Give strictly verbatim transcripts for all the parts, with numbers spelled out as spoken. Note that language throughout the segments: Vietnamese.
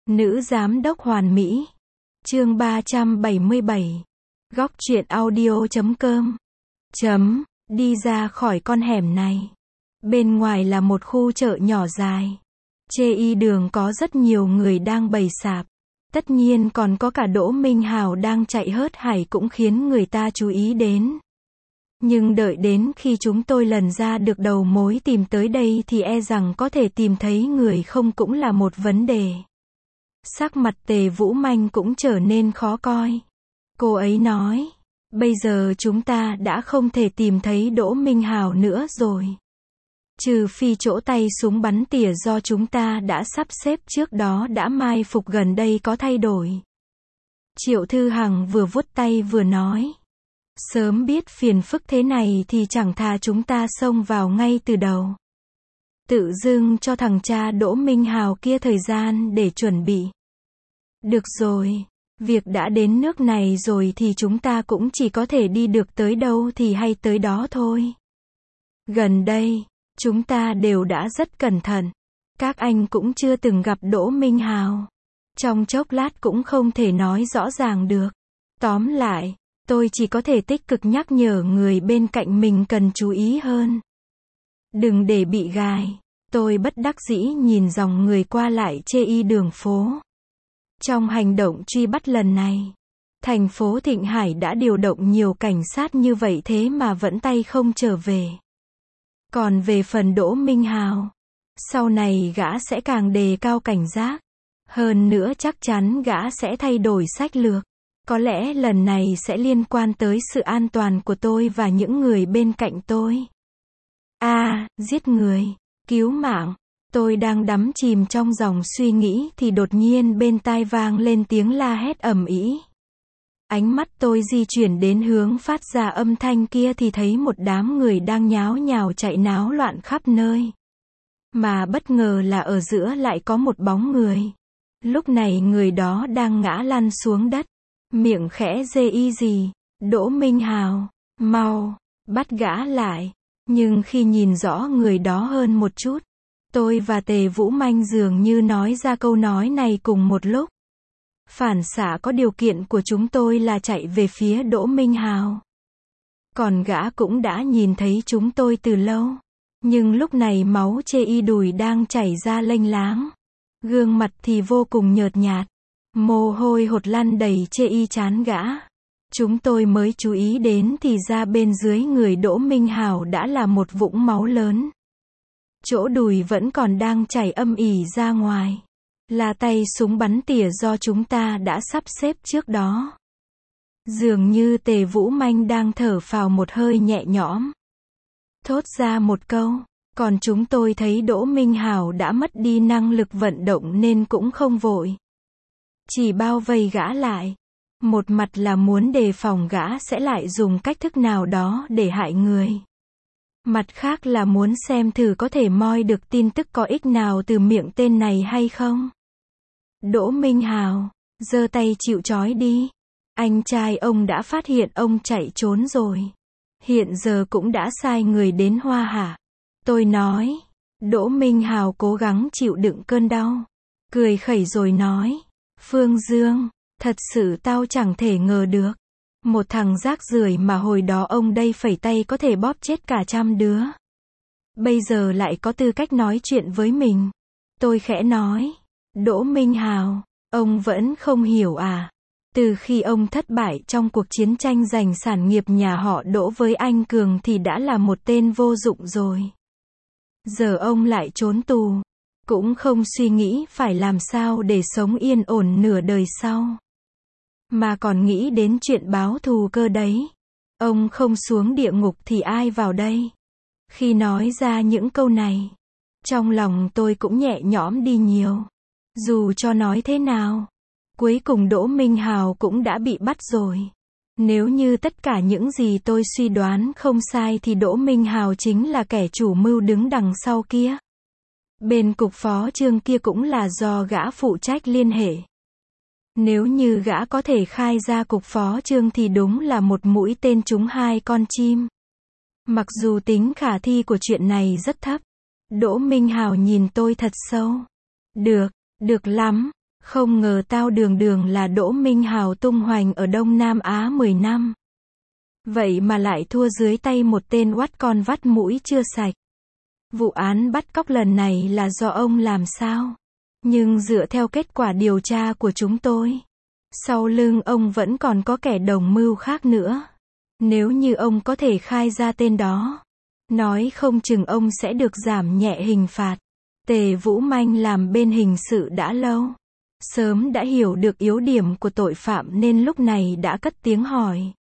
Nữ giám đốc hoàn mỹ. Chương ba trăm bảy mươi bảy. Góc truyện audio chấm com. Chấm, đi ra khỏi con hẻm này. Bên ngoài là một khu chợ nhỏ dài. Chê y đường có rất nhiều người đang bày sạp. Tất nhiên còn có cả Đỗ Minh Hào đang chạy hớt hải cũng khiến người ta chú ý đến. Nhưng đợi đến khi chúng tôi lần ra được đầu mối tìm tới đây thì e rằng có thể tìm thấy người không cũng là một vấn đề. Sắc mặt Tề Vũ Manh cũng trở nên khó coi. Cô ấy nói, bây giờ chúng ta đã không thể tìm thấy Đỗ Minh Hào nữa rồi. Trừ phi chỗ tay súng bắn tỉa do chúng ta đã sắp xếp trước đó đã mai phục gần đây có thay đổi. Triệu Thư Hằng vừa vuốt tay vừa nói. Sớm biết phiền phức thế này thì chẳng thà chúng ta xông vào ngay từ đầu. Tự dưng cho thằng cha Đỗ Minh Hào kia thời gian để chuẩn bị. Được rồi, việc đã đến nước này rồi thì chúng ta cũng chỉ có thể đi được tới đâu thì hay tới đó thôi. Gần đây, chúng ta đều đã rất cẩn thận. Các anh cũng chưa từng gặp Đỗ Minh Hào. Trong chốc lát cũng không thể nói rõ ràng được. Tóm lại, tôi chỉ có thể tích cực nhắc nhở người bên cạnh mình cần chú ý hơn. Đừng để bị gài. Tôi bất đắc dĩ nhìn dòng người qua lại chê y đường phố. Trong hành động truy bắt lần này, thành phố Thịnh Hải đã điều động nhiều cảnh sát như vậy thế mà vẫn tay không trở về. Còn về phần Đỗ Minh Hào, sau này gã sẽ càng đề cao cảnh giác. Hơn nữa chắc chắn gã sẽ thay đổi sách lược. Có lẽ lần này sẽ liên quan tới sự an toàn của tôi và những người bên cạnh tôi. A, à, giết người, cứu mạng. Tôi đang đắm chìm trong dòng suy nghĩ thì đột nhiên bên tai vang lên tiếng la hét ầm ĩ. Ánh mắt tôi di chuyển đến hướng phát ra âm thanh kia thì thấy một đám người đang nháo nhào chạy náo loạn khắp nơi. Mà bất ngờ là ở giữa lại có một bóng người. Lúc này người đó đang ngã lăn xuống đất. Miệng khẽ rê y gì. Đỗ Minh Hào, mau, bắt gã lại. Nhưng khi nhìn rõ người đó hơn một chút, tôi và Tề Vũ Manh dường như nói ra câu nói này cùng một lúc. Phản xạ có điều kiện của chúng tôi là chạy về phía Đỗ Minh Hào. Còn gã cũng đã nhìn thấy chúng tôi từ lâu. Nhưng lúc này máu chê y đùi đang chảy ra lênh láng. Gương mặt thì vô cùng nhợt nhạt. Mồ hôi hột lăn đầy chê y trán gã. Chúng tôi mới chú ý đến thì ra bên dưới người Đỗ Minh Hào đã là một vũng máu lớn. Chỗ đùi vẫn còn đang chảy âm ỉ ra ngoài. Là tay súng bắn tỉa do chúng ta đã sắp xếp trước đó. Dường như Tề Vũ Manh đang thở phào một hơi nhẹ nhõm. Thốt ra một câu. Còn chúng tôi thấy Đỗ Minh Hào đã mất đi năng lực vận động nên cũng không vội. Chỉ bao vây gã lại. Một mặt là muốn đề phòng gã sẽ lại dùng cách thức nào đó để hại người. Mặt khác là muốn xem thử có thể moi được tin tức có ích nào từ miệng tên này hay không. Đỗ Minh Hào, giơ tay chịu trói đi. Anh trai ông đã phát hiện ông chạy trốn rồi. Hiện giờ cũng đã sai người đến Hoa Hạ. Tôi nói. Đỗ Minh Hào cố gắng chịu đựng cơn đau. Cười khẩy rồi nói. Phương Dương, thật sự tao chẳng thể ngờ được. Một thằng rác rưởi mà hồi đó ông đây phẩy tay có thể bóp chết cả trăm đứa. Bây giờ lại có tư cách nói chuyện với mình. Tôi khẽ nói. Đỗ Minh Hào, ông vẫn không hiểu à. Từ khi ông thất bại trong cuộc chiến tranh giành sản nghiệp nhà họ Đỗ với anh Cường thì đã là một tên vô dụng rồi. Giờ ông lại trốn tù. Cũng không suy nghĩ phải làm sao để sống yên ổn nửa đời sau. Mà còn nghĩ đến chuyện báo thù cơ đấy. Ông không xuống địa ngục thì ai vào đây? Khi nói ra những câu này, trong lòng tôi cũng nhẹ nhõm đi nhiều. Dù cho nói thế nào, cuối cùng Đỗ Minh Hào cũng đã bị bắt rồi. Nếu như tất cả những gì tôi suy đoán không sai thì Đỗ Minh Hào chính là kẻ chủ mưu đứng đằng sau kia. Bên cục phó Trương kia cũng là do gã phụ trách liên hệ. Nếu như gã có thể khai ra cục phó Trương thì đúng là một mũi tên trúng hai con chim. Mặc dù tính khả thi của chuyện này rất thấp. Đỗ Minh Hào nhìn tôi thật sâu. Được, được lắm. Không ngờ tao đường đường là Đỗ Minh Hào tung hoành ở Đông Nam Á mười năm. Vậy mà lại thua dưới tay một tên oắt con vắt mũi chưa sạch. Vụ án bắt cóc lần này là do ông làm sao? Nhưng dựa theo kết quả điều tra của chúng tôi, sau lưng ông vẫn còn có kẻ đồng mưu khác nữa. Nếu như ông có thể khai ra tên đó, nói không chừng ông sẽ được giảm nhẹ hình phạt. Tề Vũ Manh làm bên hình sự đã lâu, sớm đã hiểu được yếu điểm của tội phạm nên lúc này đã cất tiếng hỏi.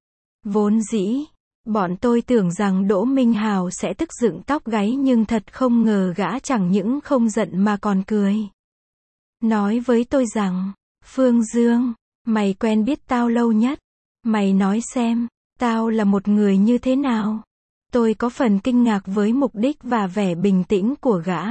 Vốn dĩ, bọn tôi tưởng rằng Đỗ Minh Hào sẽ tức dựng tóc gáy nhưng thật không ngờ gã chẳng những không giận mà còn cười. Nói với tôi rằng, Phương Dương, mày quen biết tao lâu nhất. Mày nói xem, tao là một người như thế nào? Tôi có phần kinh ngạc với mục đích và vẻ bình tĩnh của gã.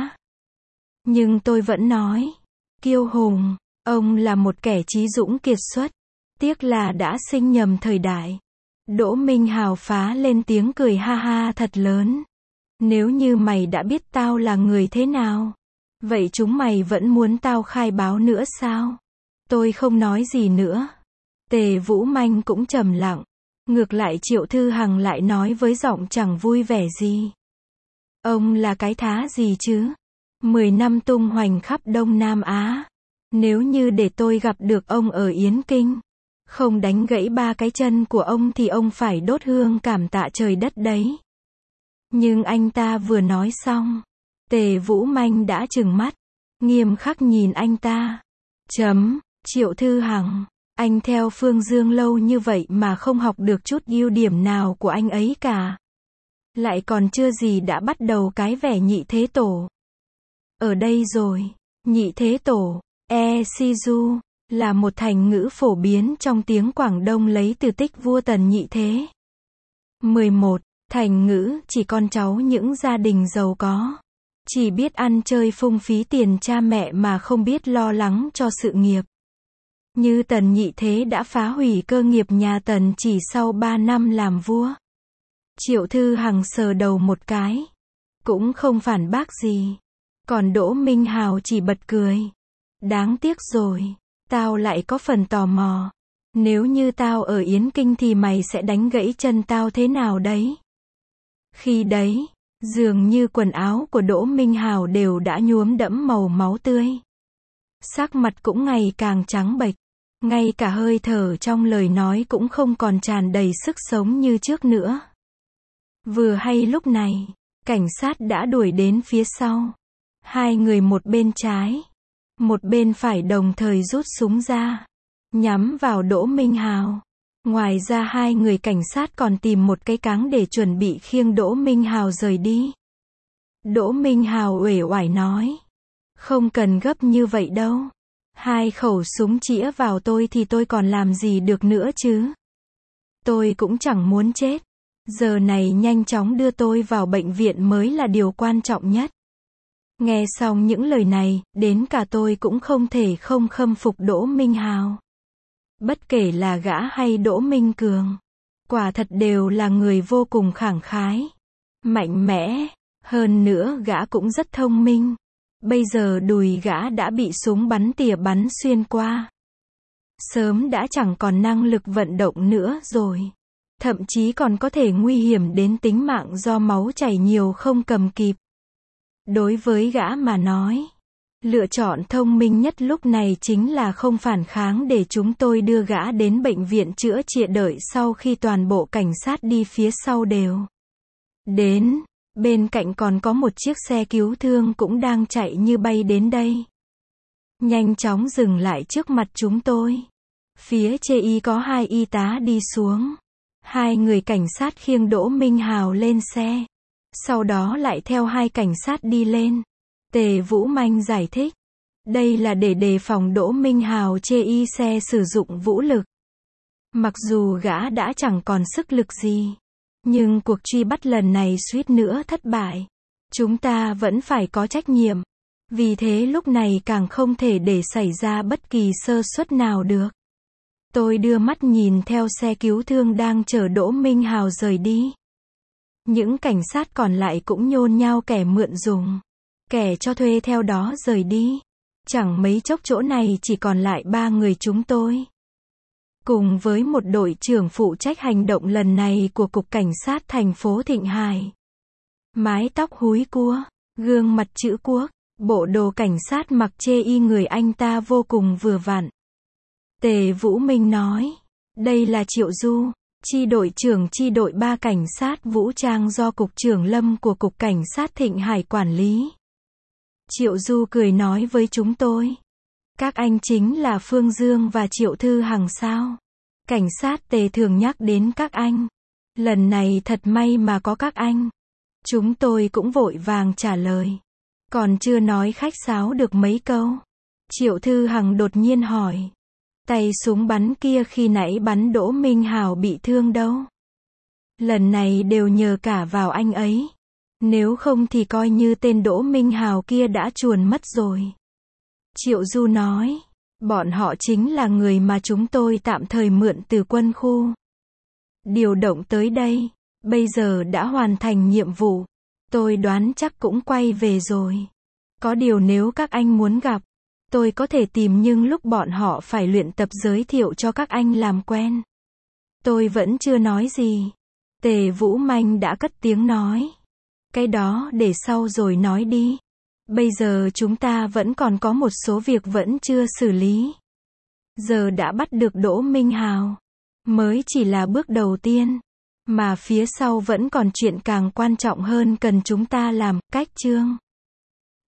Nhưng tôi vẫn nói, kiêu hùng, ông là một kẻ trí dũng kiệt xuất. Tiếc là đã sinh nhầm thời đại. Đỗ Minh Hào phá lên tiếng cười ha ha thật lớn. Nếu như mày đã biết tao là người thế nào, vậy chúng mày vẫn muốn tao khai báo nữa sao? Tôi không nói gì nữa. Tề Vũ Manh cũng trầm lặng. Ngược lại Triệu Thư Hằng lại nói với giọng chẳng vui vẻ gì. Ông là cái thá gì chứ? Mười năm tung hoành khắp Đông Nam Á. Nếu như để tôi gặp được ông ở Yến Kinh, không đánh gãy ba cái chân của ông thì ông phải đốt hương cảm tạ trời đất đấy. Nhưng anh ta vừa nói xong, Tề Vũ Manh đã trừng mắt, nghiêm khắc nhìn anh ta. Chấm, Triệu Thư Hằng, anh theo Phương Dương lâu như vậy mà không học được chút ưu điểm nào của anh ấy cả. Lại còn chưa gì đã bắt đầu cái vẻ nhị thế tổ. Ở đây rồi, nhị thế tổ, e si du, là một thành ngữ phổ biến trong tiếng Quảng Đông lấy từ tích vua Tần Nhị Thế. mười một. Thành ngữ chỉ con cháu những gia đình giàu có. Chỉ biết ăn chơi phung phí tiền cha mẹ mà không biết lo lắng cho sự nghiệp. Như Tần Nhị Thế đã phá hủy cơ nghiệp nhà Tần chỉ sau ba năm làm vua. Triệu Thư Hằng sờ đầu một cái. Cũng không phản bác gì. Còn Đỗ Minh Hào chỉ bật cười. Đáng tiếc rồi. Tao lại có phần tò mò. Nếu như tao ở Yến Kinh thì mày sẽ đánh gãy chân tao thế nào đấy? Khi đấy, dường như quần áo của Đỗ Minh Hào đều đã nhuốm đẫm màu máu tươi. Sắc mặt cũng ngày càng trắng bệch. Ngay cả hơi thở trong lời nói cũng không còn tràn đầy sức sống như trước nữa. Vừa hay lúc này, cảnh sát đã đuổi đến phía sau. Hai người một bên trái, một bên phải đồng thời rút súng ra, nhắm vào Đỗ Minh Hào. Ngoài ra hai người cảnh sát còn tìm một cái cáng để chuẩn bị khiêng Đỗ Minh Hào rời đi. Đỗ Minh Hào uể oải nói, không cần gấp như vậy đâu. Hai khẩu súng chĩa vào tôi thì tôi còn làm gì được nữa chứ? Tôi cũng chẳng muốn chết. Giờ này nhanh chóng đưa tôi vào bệnh viện mới là điều quan trọng nhất. Nghe xong những lời này, đến cả tôi cũng không thể không khâm phục Đỗ Minh Hào. Bất kể là gã hay Đỗ Minh Cường, quả thật đều là người vô cùng khẳng khái, mạnh mẽ. Hơn nữa gã cũng rất thông minh. Bây giờ đùi gã đã bị súng bắn tỉa bắn xuyên qua. Sớm đã chẳng còn năng lực vận động nữa rồi. Thậm chí còn có thể nguy hiểm đến tính mạng do máu chảy nhiều không cầm kịp. Đối với gã mà nói, lựa chọn thông minh nhất lúc này chính là không phản kháng để chúng tôi đưa gã đến bệnh viện chữa trị đợi sau khi toàn bộ cảnh sát đi phía sau đều đến. Bên cạnh còn có một chiếc xe cứu thương cũng đang chạy như bay đến đây. Nhanh chóng dừng lại trước mặt chúng tôi. Phía chê y có hai y tá đi xuống. Hai người cảnh sát khiêng Đỗ Minh Hào lên xe. Sau đó lại theo hai cảnh sát đi lên. Tề Vũ Manh giải thích. Đây là để đề phòng Đỗ Minh Hào chê y xe sử dụng vũ lực. Mặc dù gã đã chẳng còn sức lực gì, nhưng cuộc truy bắt lần này suýt nữa thất bại. Chúng ta vẫn phải có trách nhiệm. Vì thế lúc này càng không thể để xảy ra bất kỳ sơ suất nào được. Tôi đưa mắt nhìn theo xe cứu thương đang chở Đỗ Minh Hào rời đi. Những cảnh sát còn lại cũng nhôn nhao kẻ mượn dùng, kẻ cho thuê theo đó rời đi. Chẳng mấy chốc chỗ này chỉ còn lại ba người chúng tôi. Cùng với một đội trưởng phụ trách hành động lần này của Cục Cảnh sát thành phố Thịnh Hải. Mái tóc húi cua, gương mặt chữ quốc, bộ đồ cảnh sát mặc chê y người anh ta vô cùng vừa vặn. Tề Vũ Minh nói, đây là Triệu Du, chi đội trưởng chi đội ba cảnh sát vũ trang do Cục trưởng Lâm của Cục Cảnh sát Thịnh Hải quản lý. Triệu Du cười nói với chúng tôi. Các anh chính là Phương Dương và Triệu Thư Hằng sao? Cảnh sát Tề thường nhắc đến các anh. Lần này thật may mà có các anh. Chúng tôi cũng vội vàng trả lời. Còn chưa nói khách sáo được mấy câu. Triệu Thư Hằng đột nhiên hỏi. Tay súng bắn kia khi nãy bắn Đỗ Minh Hào bị thương đâu? Lần này đều nhờ cả vào anh ấy. Nếu không thì coi như tên Đỗ Minh Hào kia đã chuồn mất rồi. Triệu Du nói. Bọn họ chính là người mà chúng tôi tạm thời mượn từ quân khu. Điều động tới đây. Bây giờ đã hoàn thành nhiệm vụ. Tôi đoán chắc cũng quay về rồi. Có điều nếu các anh muốn gặp, tôi có thể tìm nhưng lúc bọn họ phải luyện tập giới thiệu cho các anh làm quen. Tôi vẫn chưa nói gì. Tề Vũ Manh đã cất tiếng nói. Cái đó để sau rồi nói đi. Bây giờ chúng ta vẫn còn có một số việc vẫn chưa xử lý. Giờ đã bắt được Đỗ Minh Hào. Mới chỉ là bước đầu tiên. Mà phía sau vẫn còn chuyện càng quan trọng hơn cần chúng ta làm, cách chương.